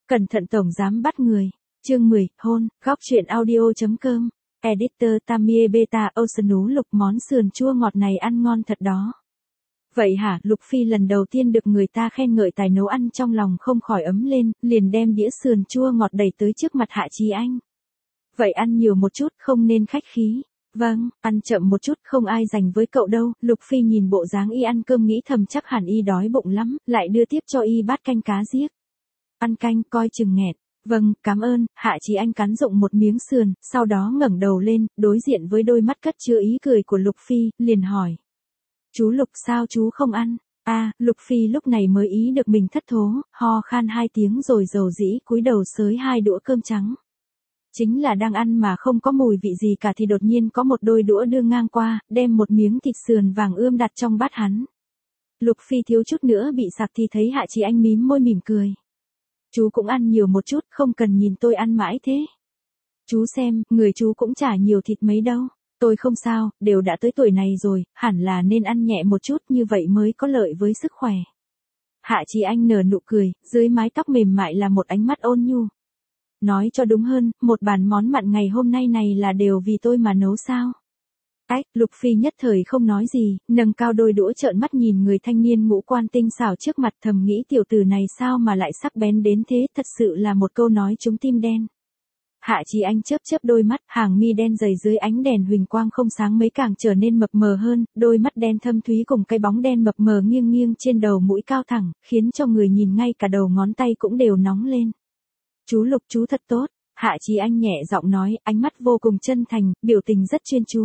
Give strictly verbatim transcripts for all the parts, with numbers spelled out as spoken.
Cẩn thận tổng giám bắt người. Chương mười, hôn, góc truyện audio.com. Editor Tamie Beta Oceanu Lục món sườn chua ngọt này ăn ngon thật đó. Vậy hả? Lục Phi lần đầu tiên được người ta khen ngợi tài nấu ăn trong lòng không khỏi ấm lên, liền đem đĩa sườn chua ngọt đẩy tới trước mặt Hạ Chí Anh. Vậy ăn nhiều một chút, không nên khách khí. Vâng, ăn chậm một chút, không ai dành với cậu đâu. Lục Phi nhìn bộ dáng y ăn cơm nghĩ thầm chắc hẳn y đói bụng lắm, lại đưa tiếp cho y bát canh cá giết. Ăn canh, coi chừng nghẹt. Vâng, cảm ơn. Hạ Chí Anh cắn rụng một miếng sườn, sau đó ngẩng đầu lên, đối diện với đôi mắt cất chứa ý cười của Lục Phi, liền hỏi. Chú Lục sao chú không ăn? A, à, Lục Phi lúc này mới ý được mình thất thố, ho khan hai tiếng rồi dầu dĩ cúi đầu xới hai đũa cơm trắng. Chính là đang ăn mà không có mùi vị gì cả thì đột nhiên có một đôi đũa đưa ngang qua, đem một miếng thịt sườn vàng ươm đặt trong bát hắn. Lục Phi thiếu chút nữa bị sặc thì thấy Hạ Chí Anh mím môi mỉm cười. Chú cũng ăn nhiều một chút, không cần nhìn tôi ăn mãi thế. Chú xem, người chú cũng chả nhiều thịt mấy đâu. Tôi không sao, đều đã tới tuổi này rồi, hẳn là nên ăn nhẹ một chút như vậy mới có lợi với sức khỏe. Hạ Chí Anh nở nụ cười, dưới mái tóc mềm mại là một ánh mắt ôn nhu. Nói cho đúng hơn, một bàn món mặn ngày hôm nay này là đều vì tôi mà nấu sao? Ách, Lục Phi nhất thời không nói gì, nâng cao đôi đũa trợn mắt nhìn người thanh niên ngũ quan tinh xảo trước mặt thầm nghĩ tiểu tử này sao mà lại sắc bén đến thế, thật sự là một câu nói trúng tim đen. Hạ Chí Anh chớp chớp đôi mắt, hàng mi đen dày dưới ánh đèn huỳnh quang không sáng mấy càng trở nên mập mờ hơn, đôi mắt đen thâm thúy cùng cái bóng đen mập mờ nghiêng nghiêng trên đầu mũi cao thẳng, khiến cho người nhìn ngay cả đầu ngón tay cũng đều nóng lên. Chú Lục chú thật tốt, Hạ Chí Anh nhẹ giọng nói, ánh mắt vô cùng chân thành, biểu tình rất chuyên chú.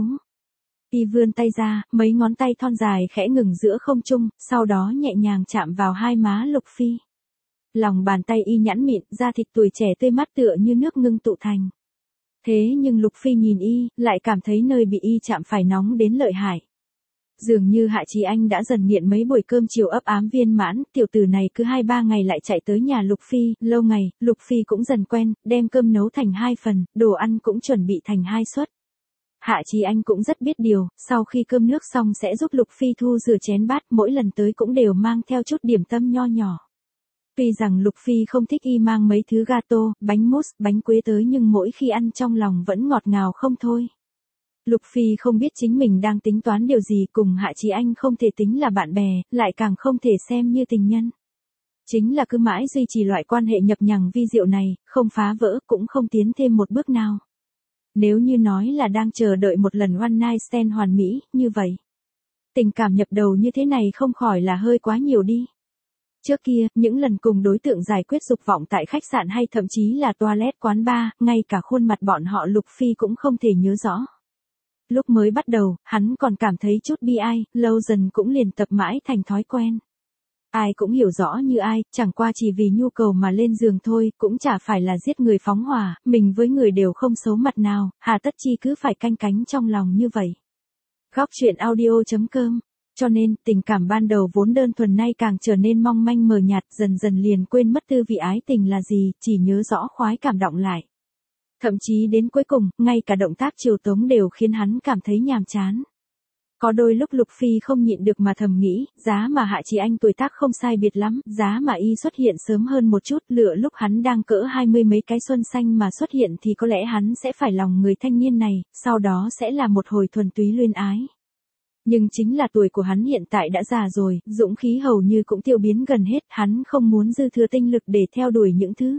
Y vươn tay ra, mấy ngón tay thon dài khẽ ngừng giữa không trung, sau đó nhẹ nhàng chạm vào hai má Lục Phi. Lòng bàn tay y nhẵn mịn, da thịt tuổi trẻ tươi mát tựa như nước ngưng tụ thành. Thế nhưng Lục Phi nhìn y, lại cảm thấy nơi bị y chạm phải nóng đến lợi hại. Dường như Hạ Chí Anh đã dần nghiện mấy buổi cơm chiều ấp ám viên mãn, tiểu tử này cứ hai ba ngày lại chạy tới nhà Lục Phi, lâu ngày, Lục Phi cũng dần quen, đem cơm nấu thành hai phần, đồ ăn cũng chuẩn bị thành hai suất. Hạ Chí Anh cũng rất biết điều, sau khi cơm nước xong sẽ giúp Lục Phi thu rửa chén bát, mỗi lần tới cũng đều mang theo chút điểm tâm nho nhỏ. Tuy rằng Lục Phi không thích y mang mấy thứ gato, bánh mousse, bánh quế tới nhưng mỗi khi ăn trong lòng vẫn ngọt ngào không thôi. Lục Phi không biết chính mình đang tính toán điều gì, cùng Hạ Chí Anh không thể tính là bạn bè, lại càng không thể xem như tình nhân. Chính là cứ mãi duy trì loại quan hệ nhập nhằng vi diệu này, không phá vỡ cũng không tiến thêm một bước nào. Nếu như nói là đang chờ đợi một lần one night stand hoàn mỹ, như vậy. Tình cảm nhập đầu như thế này không khỏi là hơi quá nhiều đi. Trước kia, những lần cùng đối tượng giải quyết dục vọng tại khách sạn hay thậm chí là toilet quán bar, ngay cả khuôn mặt bọn họ Lục Phi cũng không thể nhớ rõ. Lúc mới bắt đầu, hắn còn cảm thấy chút bi ai, lâu dần cũng liền tập mãi thành thói quen. Ai cũng hiểu rõ như ai, chẳng qua chỉ vì nhu cầu mà lên giường thôi, cũng chả phải là giết người phóng hỏa, mình với người đều không xấu mặt nào, hà tất chi cứ phải canh cánh trong lòng như vậy. Góc truyện audio.com. Cho nên, tình cảm ban đầu vốn đơn thuần nay càng trở nên mong manh mờ nhạt, dần dần liền quên mất tư vị ái tình là gì, chỉ nhớ rõ khoái cảm động lại. Thậm chí đến cuối cùng, ngay cả động tác chiều tống đều khiến hắn cảm thấy nhàm chán. Có đôi lúc Lục Phi không nhịn được mà thầm nghĩ, giá mà Hạ Chí Anh tuổi tác không sai biệt lắm, giá mà y xuất hiện sớm hơn một chút, lựa lúc hắn đang cỡ hai mươi mấy cái xuân xanh mà xuất hiện thì có lẽ hắn sẽ phải lòng người thanh niên này, sau đó sẽ là một hồi thuần túy luyến ái. Nhưng chính là tuổi của hắn hiện tại đã già rồi, dũng khí hầu như cũng tiêu biến gần hết, hắn không muốn dư thừa tinh lực để theo đuổi những thứ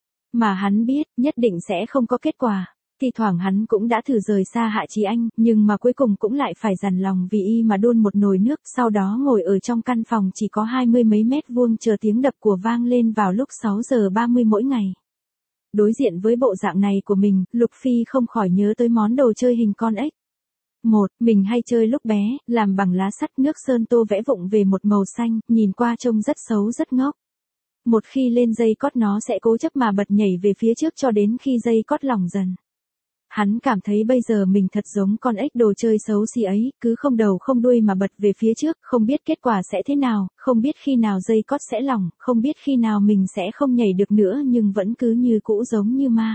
mà hắn biết, nhất định sẽ không có kết quả. Thì thoảng hắn cũng đã thử rời xa Hạ Chí Anh, nhưng mà cuối cùng cũng lại phải dằn lòng vì y mà đun một nồi nước, sau đó ngồi ở trong căn phòng chỉ có hai mươi mấy mét vuông chờ tiếng đập của vang lên vào lúc sáu giờ ba mươi mỗi ngày. Đối diện với bộ dạng này của mình, Lục Phi không khỏi nhớ tới món đồ chơi hình con ếch. Một, mình hay chơi lúc bé, làm bằng lá sắt nước sơn tô vẽ vụng về một màu xanh, nhìn qua trông rất xấu rất ngốc. Một khi lên dây cót nó sẽ cố chấp mà bật nhảy về phía trước cho đến khi dây cót lỏng dần. Hắn cảm thấy bây giờ mình thật giống con ếch đồ chơi xấu xí ấy, cứ không đầu không đuôi mà bật về phía trước, không biết kết quả sẽ thế nào, không biết khi nào dây cót sẽ lỏng, không biết khi nào mình sẽ không nhảy được nữa nhưng vẫn cứ như cũ giống như ma.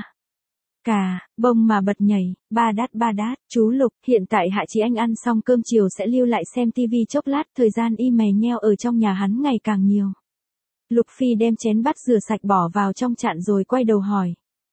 Cà, bông mà bật nhảy, ba đát ba đát, chú Lục, hiện tại Hạ Chí Anh ăn xong cơm chiều sẽ lưu lại xem tivi chốc lát, thời gian y mè nheo ở trong nhà hắn ngày càng nhiều. Lục Phi đem chén bát rửa sạch bỏ vào trong chạn rồi quay đầu hỏi.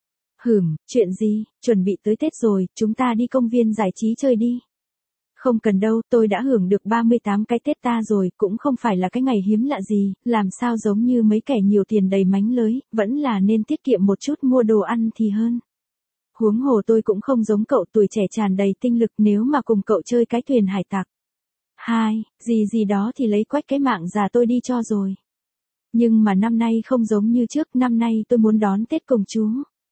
Hửm, chuyện gì, chuẩn bị tới Tết rồi, chúng ta đi công viên giải trí chơi đi. Không cần đâu, tôi đã hưởng được ba mươi tám cái Tết ta rồi, cũng không phải là cái ngày hiếm lạ gì, làm sao giống như mấy kẻ nhiều tiền đầy mánh lới, vẫn là nên tiết kiệm một chút mua đồ ăn thì hơn. Huống hồ tôi cũng không giống cậu tuổi trẻ tràn đầy tinh lực nếu mà cùng cậu chơi cái thuyền hải tặc. Hai, gì gì đó thì lấy quách cái mạng già tôi đi cho rồi. Nhưng mà năm nay không giống như trước, năm nay tôi muốn đón Tết cùng chú.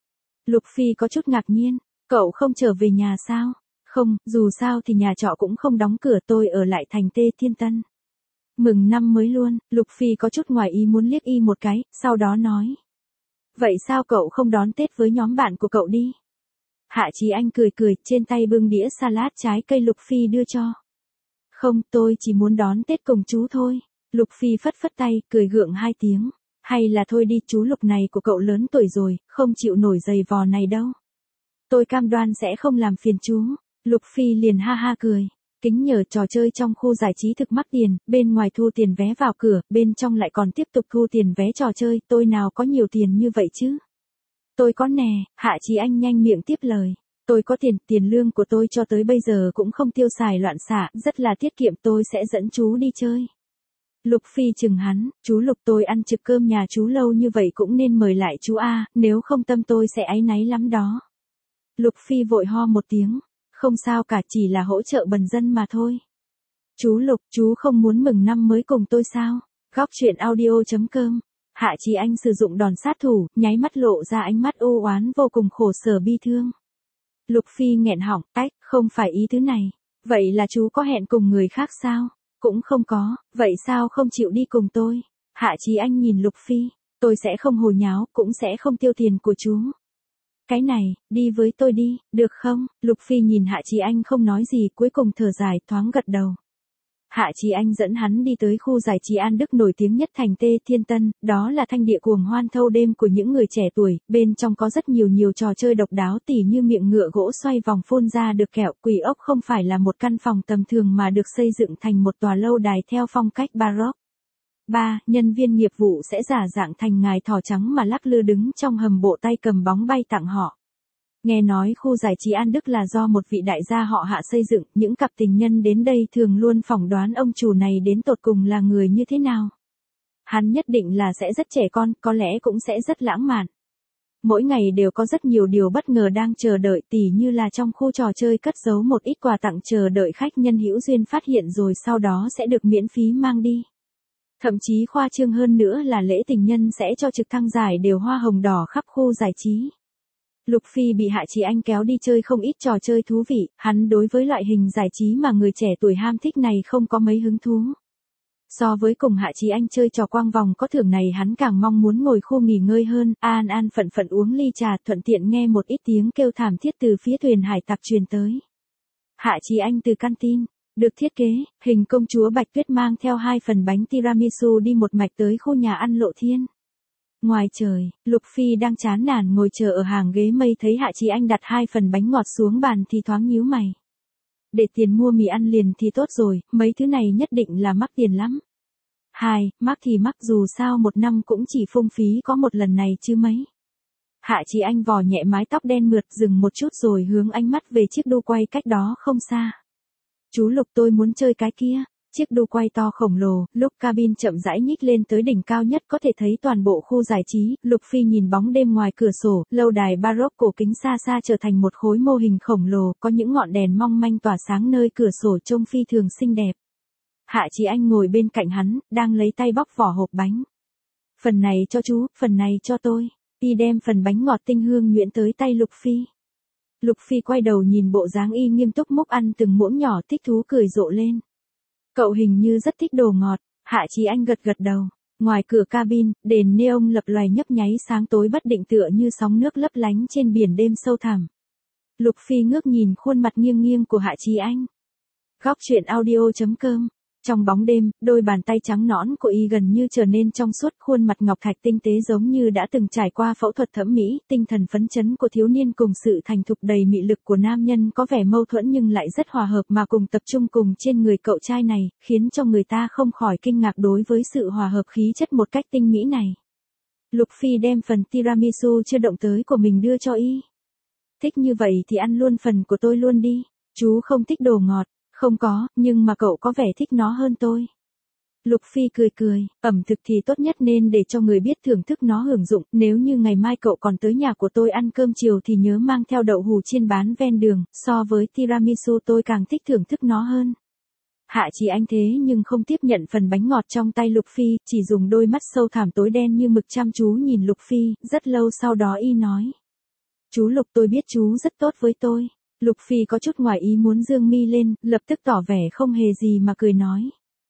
Lục Phi có chút ngạc nhiên, cậu không trở về nhà sao? Không, dù sao thì nhà trọ cũng không đóng cửa, tôi ở lại thành Tê Thiên Tân. Mừng năm mới luôn, Lục Phi có chút ngoài ý muốn liếc y một cái, sau đó nói. Vậy sao cậu không đón Tết với nhóm bạn của cậu đi? Hạ Chí Anh cười cười, trên tay bưng đĩa salad trái cây Lục Phi đưa cho. Không, tôi chỉ muốn đón Tết cùng chú thôi. Lục Phi phất phất tay, cười gượng hai tiếng. Hay là thôi đi, chú Lục này của cậu lớn tuổi rồi, không chịu nổi giày vò này đâu. Tôi cam đoan sẽ không làm phiền chú. Lục Phi liền ha ha cười. Kính nhờ trò chơi trong khu giải trí thực mắc tiền, bên ngoài thu tiền vé vào cửa, bên trong lại còn tiếp tục thu tiền vé trò chơi, tôi nào có nhiều tiền như vậy chứ. Tôi có nè, Hạ Chí Anh nhanh miệng tiếp lời. Tôi có tiền, tiền lương của tôi cho tới bây giờ cũng không tiêu xài loạn xạ, rất là tiết kiệm, tôi sẽ dẫn chú đi chơi. Lục Phi chừng hắn, chú Lục tôi ăn trực cơm nhà chú lâu như vậy cũng nên mời lại chú A, nếu không tâm tôi sẽ áy náy lắm đó. Lục Phi vội ho một tiếng, không sao cả, chỉ là hỗ trợ bần dân mà thôi. Chú Lục, chú không muốn mừng năm mới cùng tôi sao? Góc truyện audio chấm com. Hạ Chí Anh sử dụng đòn sát thủ, nháy mắt lộ ra ánh mắt u oán vô cùng khổ sở bi thương. Lục Phi nghẹn họng, tách, không phải ý tứ này. Vậy là chú có hẹn cùng người khác sao? Cũng không có, vậy sao không chịu đi cùng tôi? Hạ Chí Anh nhìn Lục Phi, tôi sẽ không hồ nháo, cũng sẽ không tiêu tiền của chú. Cái này, đi với tôi đi, được không? Lục Phi nhìn Hạ Chí Anh không nói gì, cuối cùng thở dài, thoáng gật đầu. Hạ Chí Anh dẫn hắn đi tới khu giải trí An Đức nổi tiếng nhất thành Tê Thiên Tân, đó là thanh địa cuồng hoan thâu đêm của những người trẻ tuổi, bên trong có rất nhiều nhiều trò chơi độc đáo tỉ như miệng ngựa gỗ xoay vòng phun ra được kẹo, quỷ ốc không phải là một căn phòng tầm thường mà được xây dựng thành một tòa lâu đài theo phong cách baroque. ba. Nhân viên nghiệp vụ sẽ giả dạng thành ngài thỏ trắng mà lắc lư đứng trong hầm bộ tay cầm bóng bay tặng họ. Nghe nói khu giải trí An Đức là do một vị đại gia họ Hạ xây dựng, những cặp tình nhân đến đây thường luôn phỏng đoán ông chủ này đến tột cùng là người như thế nào. Hắn nhất định là sẽ rất trẻ con, có lẽ cũng sẽ rất lãng mạn. Mỗi ngày đều có rất nhiều điều bất ngờ đang chờ đợi, tỉ như là trong khu trò chơi cất giấu một ít quà tặng chờ đợi khách nhân hữu duyên phát hiện rồi sau đó sẽ được miễn phí mang đi. Thậm chí khoa trương hơn nữa là lễ tình nhân sẽ cho trực thăng giải đều hoa hồng đỏ khắp khu giải trí. Lục Phi bị Hạ Chí Anh kéo đi chơi không ít trò chơi thú vị, hắn đối với loại hình giải trí mà người trẻ tuổi ham thích này không có mấy hứng thú. So với cùng Hạ Chí Anh chơi trò quang vòng có thưởng này hắn càng mong muốn ngồi khu nghỉ ngơi hơn, an an phận phận uống ly trà thuận tiện nghe một ít tiếng kêu thảm thiết từ phía thuyền hải tặc truyền tới. Hạ Chí Anh từ canteen, được thiết kế, hình công chúa Bạch Tuyết mang theo hai phần bánh tiramisu đi một mạch tới khu nhà ăn Lộ Thiên. Ngoài trời, Lục Phi đang chán nản ngồi chờ ở hàng ghế mây thấy Hạ Chí Anh đặt hai phần bánh ngọt xuống bàn thì thoáng nhíu mày. Để tiền mua mì ăn liền thì tốt rồi, mấy thứ này nhất định là mắc tiền lắm. Hai, mắc thì mắc dù sao một năm cũng chỉ phung phí có một lần này chứ mấy. Hạ Chí Anh vò nhẹ mái tóc đen mượt dừng một chút rồi hướng ánh mắt về chiếc đu quay cách đó không xa. Chú Lục tôi muốn chơi cái kia. Chiếc đu quay to khổng lồ, lúc cabin chậm rãi nhích lên tới đỉnh cao nhất có thể thấy toàn bộ khu giải trí, Lục Phi nhìn bóng đêm ngoài cửa sổ, lâu đài baroque cổ kính xa xa trở thành một khối mô hình khổng lồ, có những ngọn đèn mong manh tỏa sáng nơi cửa sổ trông phi thường xinh đẹp. Hạ Chí Anh ngồi bên cạnh hắn, đang lấy tay bóc vỏ hộp bánh. Phần này cho chú, phần này cho tôi. Y đem phần bánh ngọt tinh hương nhuyễn tới tay Lục Phi. Lục Phi quay đầu nhìn bộ dáng y nghiêm túc múc ăn từng muỗng nhỏ thích thú cười rộ lên. Cậu hình như rất thích đồ ngọt, Hạ Chí Anh gật gật đầu. Ngoài cửa cabin, đèn neon lập loài nhấp nháy sáng tối bất định tựa như sóng nước lấp lánh trên biển đêm sâu thẳm. Lục Phi ngước nhìn khuôn mặt nghiêng nghiêng của Hạ Chí Anh. Góc truyện audio chấm com Trong bóng đêm, đôi bàn tay trắng nõn của y gần như trở nên trong suốt, khuôn mặt ngọc thạch tinh tế giống như đã từng trải qua phẫu thuật thẩm mỹ, tinh thần phấn chấn của thiếu niên cùng sự thành thục đầy mị lực của nam nhân có vẻ mâu thuẫn nhưng lại rất hòa hợp mà cùng tập trung cùng trên người cậu trai này, khiến cho người ta không khỏi kinh ngạc đối với sự hòa hợp khí chất một cách tinh mỹ này. Lục Phi đem phần tiramisu chưa động tới của mình đưa cho y. Thích như vậy thì ăn luôn phần của tôi luôn đi, chú không thích đồ ngọt. Không có, nhưng mà cậu có vẻ thích nó hơn tôi. Lục Phi cười cười, ẩm thực thì tốt nhất nên để cho người biết thưởng thức nó hưởng dụng, nếu như ngày mai cậu còn tới nhà của tôi ăn cơm chiều thì nhớ mang theo đậu hũ chiên bán ven đường, so với tiramisu tôi càng thích thưởng thức nó hơn. Hạ Chí Anh thế nhưng không tiếp nhận phần bánh ngọt trong tay Lục Phi, chỉ dùng đôi mắt sâu thẳm tối đen như mực chăm chú nhìn Lục Phi, rất lâu sau đó y nói. Chú Lục, tôi biết chú rất tốt với tôi. Lục Phi có chút ngoài ý muốn dương mi lên, lập tức tỏ vẻ không hề gì mà cười nói.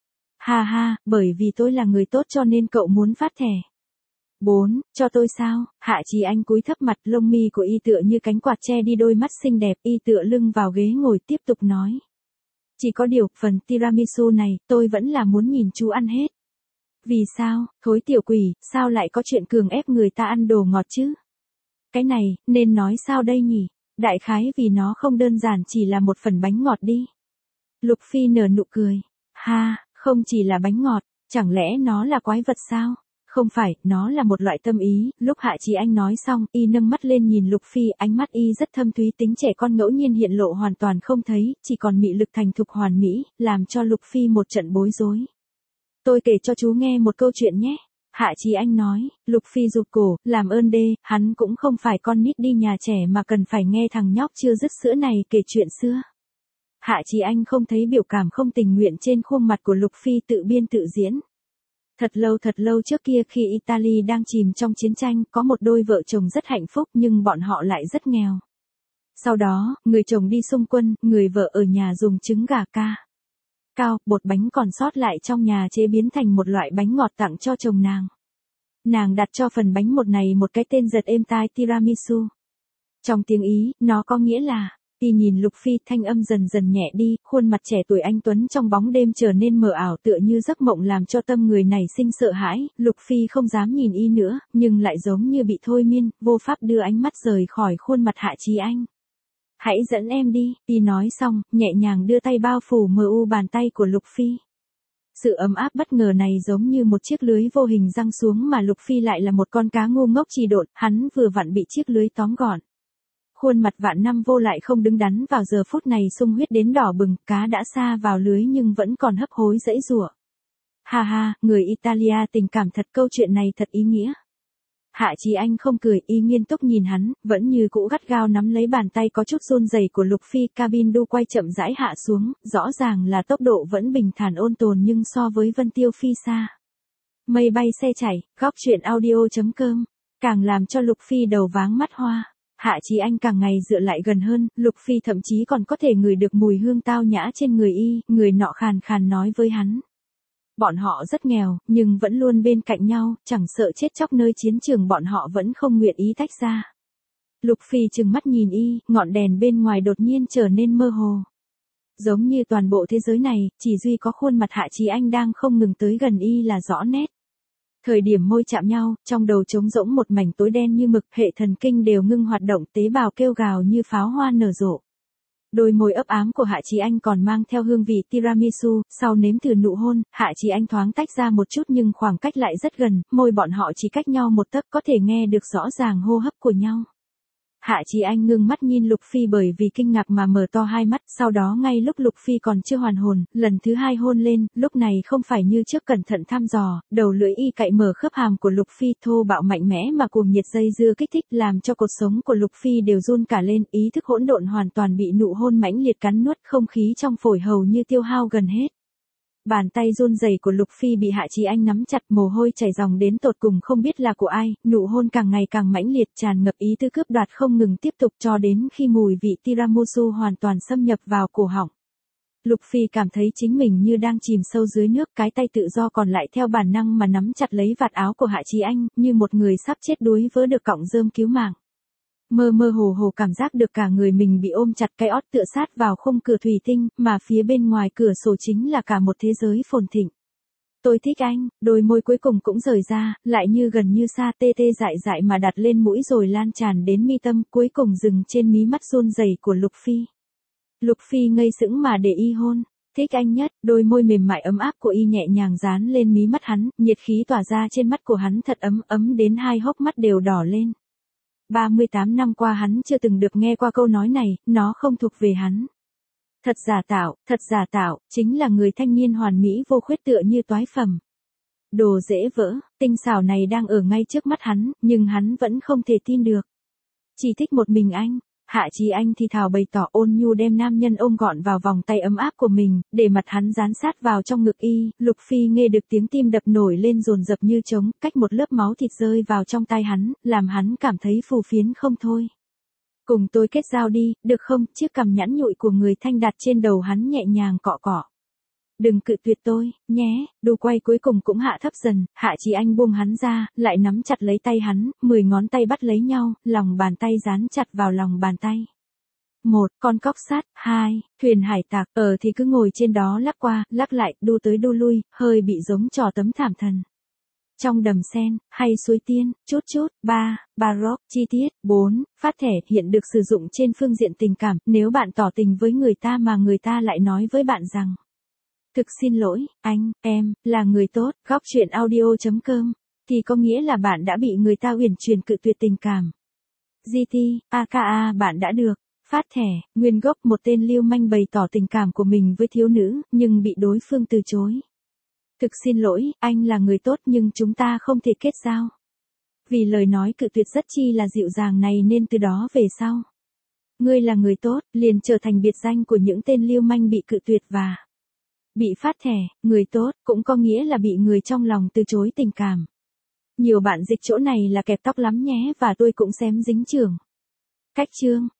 Ha ha, bởi vì tôi là người tốt cho nên cậu muốn phát thẻ. Bốn, cho tôi sao? Hạ Chí Anh cúi thấp mặt, lông mi của y tựa như cánh quạt che đi đôi mắt xinh đẹp, y tựa lưng vào ghế ngồi tiếp tục nói. Chỉ có điều, phần tiramisu này, tôi vẫn là muốn nhìn chú ăn hết. Vì sao, thối tiểu quỷ, sao lại có chuyện cường ép người ta ăn đồ ngọt chứ? Cái này, nên nói sao đây nhỉ? Đại khái vì nó không đơn giản chỉ là một phần bánh ngọt đi. Lục Phi nở nụ cười. Ha, không chỉ là bánh ngọt, chẳng lẽ nó là quái vật sao? Không phải, nó là một loại tâm ý. Lúc Hạ Chí Anh nói xong, y nâng mắt lên nhìn Lục Phi, ánh mắt y rất thâm thúy, tính trẻ con ngẫu nhiên hiện lộ hoàn toàn không thấy, chỉ còn mị lực thành thục hoàn mỹ, làm cho Lục Phi một trận bối rối. Tôi kể cho chú nghe một câu chuyện nhé. Hạ Chí Anh nói. Lục Phi rụt cổ, làm ơn đê, hắn cũng không phải con nít đi nhà trẻ mà cần phải nghe thằng nhóc chưa dứt sữa này kể chuyện xưa. Hạ Chí Anh không thấy biểu cảm không tình nguyện trên khuôn mặt của Lục Phi tự biên tự diễn. Thật lâu thật lâu trước kia khi Italy đang chìm trong chiến tranh, có một đôi vợ chồng rất hạnh phúc nhưng bọn họ lại rất nghèo. Sau đó, người chồng đi xung quân, người vợ ở nhà dùng trứng gà ca. Cao, bột bánh còn sót lại trong nhà chế biến thành một loại bánh ngọt tặng cho chồng nàng. Nàng đặt cho phần bánh ngọt này một cái tên giật êm tai tiramisu. Trong tiếng Ý, nó có nghĩa là, y nhìn Lục Phi thanh âm dần dần nhẹ đi, khuôn mặt trẻ tuổi anh Tuấn trong bóng đêm trở nên mờ ảo tựa như giấc mộng làm cho tâm người này sinh sợ hãi, Lục Phi không dám nhìn y nữa, nhưng lại giống như bị thôi miên, vô pháp đưa ánh mắt rời khỏi khuôn mặt Hạ Chí Anh. Hãy dẫn em đi, y nói xong, nhẹ nhàng đưa tay bao phủ mờ u bàn tay của Lục Phi. Sự ấm áp bất ngờ này giống như một chiếc lưới vô hình giăng xuống mà Lục Phi lại là một con cá ngu ngốc trì độn, hắn vừa vặn bị chiếc lưới tóm gọn. Khuôn mặt vạn năm vô lại không đứng đắn vào giờ phút này sung huyết đến đỏ bừng, cá đã sa vào lưới nhưng vẫn còn hấp hối dãy giụa. Ha ha, người Italia tình cảm thật, câu chuyện này thật ý nghĩa. Hạ Chí Anh không cười, y nghiêm túc nhìn hắn, vẫn như cũ gắt gao nắm lấy bàn tay có chút run rẩy của Lục Phi, cabin đu quay chậm rãi hạ xuống, rõ ràng là tốc độ vẫn bình thản ôn tồn nhưng so với Vân Tiêu phi xa. Mây bay xe chảy, góc truyện audio chấm com, càng làm cho Lục Phi đầu váng mắt hoa. Hạ Chí Anh càng ngày dựa lại gần hơn, Lục Phi thậm chí còn có thể ngửi được mùi hương tao nhã trên người y, người nọ khàn khàn nói với hắn. Bọn họ rất nghèo, nhưng vẫn luôn bên cạnh nhau, chẳng sợ chết chóc nơi chiến trường bọn họ vẫn không nguyện ý tách ra. Lục Phi trừng mắt nhìn y, ngọn đèn bên ngoài đột nhiên trở nên mơ hồ. Giống như toàn bộ thế giới này, chỉ duy có khuôn mặt Hạ Chí Anh đang không ngừng tới gần y là rõ nét. Thời điểm môi chạm nhau, trong đầu trống rỗng một mảnh tối đen như mực, hệ thần kinh đều ngưng hoạt động, tế bào kêu gào như pháo hoa nở rộ. Đôi môi ấp ám của Hạ Chí Anh còn mang theo hương vị tiramisu, sau nếm thử nụ hôn, Hạ Chí Anh thoáng tách ra một chút nhưng khoảng cách lại rất gần, môi bọn họ chỉ cách nhau một tấc có thể nghe được rõ ràng hô hấp của nhau. Hạ Chí Anh ngưng mắt nhìn Lục Phi bởi vì kinh ngạc mà mở to hai mắt, sau đó ngay lúc Lục Phi còn chưa hoàn hồn, lần thứ hai hôn lên, lúc này không phải như trước cẩn thận thăm dò, đầu lưỡi y cạy mở khớp hàm của Lục Phi thô bạo mạnh mẽ mà cuồng nhiệt dây dưa kích thích làm cho cột sống của Lục Phi đều run cả lên, ý thức hỗn độn hoàn toàn bị nụ hôn mãnh liệt cắn nuốt, không khí trong phổi hầu như tiêu hao gần hết. Bàn tay run rẩy của Lục Phi bị Hạ Chí Anh nắm chặt, mồ hôi chảy ròng đến tột cùng không biết là của ai, nụ hôn càng ngày càng mãnh liệt tràn ngập ý tứ cướp đoạt không ngừng tiếp tục cho đến khi mùi vị tiramisu hoàn toàn xâm nhập vào cổ họng. Lục Phi cảm thấy chính mình như đang chìm sâu dưới nước, cái tay tự do còn lại theo bản năng mà nắm chặt lấy vạt áo của Hạ Chí Anh, như một người sắp chết đuối vớ được cọng rơm cứu mạng. Mơ mơ hồ hồ cảm giác được cả người mình bị ôm chặt, cái ót tựa sát vào khung cửa thủy tinh, mà phía bên ngoài cửa sổ chính là cả một thế giới phồn thịnh. Tôi thích anh, đôi môi cuối cùng cũng rời ra, lại như gần như xa, tê tê dại dại mà đặt lên mũi rồi lan tràn đến mi tâm, cuối cùng dừng trên mí mắt run rẩy của Lục Phi. Lục Phi ngây sững mà để y hôn. Thích anh nhất, đôi môi mềm mại ấm áp của y nhẹ nhàng dán lên mí mắt hắn, nhiệt khí tỏa ra trên mắt của hắn thật ấm, ấm đến hai hốc mắt đều đỏ lên. ba mươi tám năm qua hắn chưa từng được nghe qua câu nói này, nó không thuộc về hắn. Thật giả tạo, thật giả tạo, chính là người thanh niên hoàn mỹ vô khuyết tựa như toái phẩm. Đồ dễ vỡ, tinh xảo này đang ở ngay trước mắt hắn, nhưng hắn vẫn không thể tin được. Chỉ thích một mình anh. Hạ Chí Anh thì thào bày tỏ, ôn nhu đem nam nhân ôm gọn vào vòng tay ấm áp của mình, để mặt hắn dán sát vào trong ngực y. Lục Phi nghe được tiếng tim đập nổi lên dồn dập như trống, cách một lớp máu thịt rơi vào trong tai hắn, làm hắn cảm thấy phù phiến không thôi. Cùng tôi kết giao đi, được không? Chiếc cằm nhẵn nhụi của người thanh đặt trên đầu hắn nhẹ nhàng cọ cọ. Đừng cự tuyệt tôi, nhé. Đu quay cuối cùng cũng hạ thấp dần, Hạ Chí Anh buông hắn ra, lại nắm chặt lấy tay hắn, mười ngón tay bắt lấy nhau, lòng bàn tay dán chặt vào lòng bàn tay. Một, con cóc sắt. Hai, thuyền hải tặc. Ở thì cứ ngồi trên đó lắc qua, lắc lại, đu tới đu lui, hơi bị giống trò tấm thảm thần. Trong đầm sen, hay suối tiên, chút chút. Ba, baroque, chi tiết. Bốn, phát thẻ, hiện được sử dụng trên phương diện tình cảm, nếu bạn tỏ tình với người ta mà người ta lại nói với bạn rằng: thực xin lỗi, anh, em, là người tốt, góc truyện audio chấm com, thì có nghĩa là bạn đã bị người ta uyển chuyển cự tuyệt tình cảm. giê tê, aka bạn đã được. Phát thẻ, nguyên gốc một tên lưu manh bày tỏ tình cảm của mình với thiếu nữ, nhưng bị đối phương từ chối. Thực xin lỗi, anh là người tốt nhưng chúng ta không thể kết giao. Vì lời nói cự tuyệt rất chi là dịu dàng này nên từ đó về sau, ngươi là người tốt, liền trở thành biệt danh của những tên lưu manh bị cự tuyệt và bị phát thẻ. Người tốt, cũng có nghĩa là bị người trong lòng từ chối tình cảm. Nhiều bạn dịch chỗ này là kẹp tóc lắm nhé, và tôi cũng xém dính chưởng. Cách chương.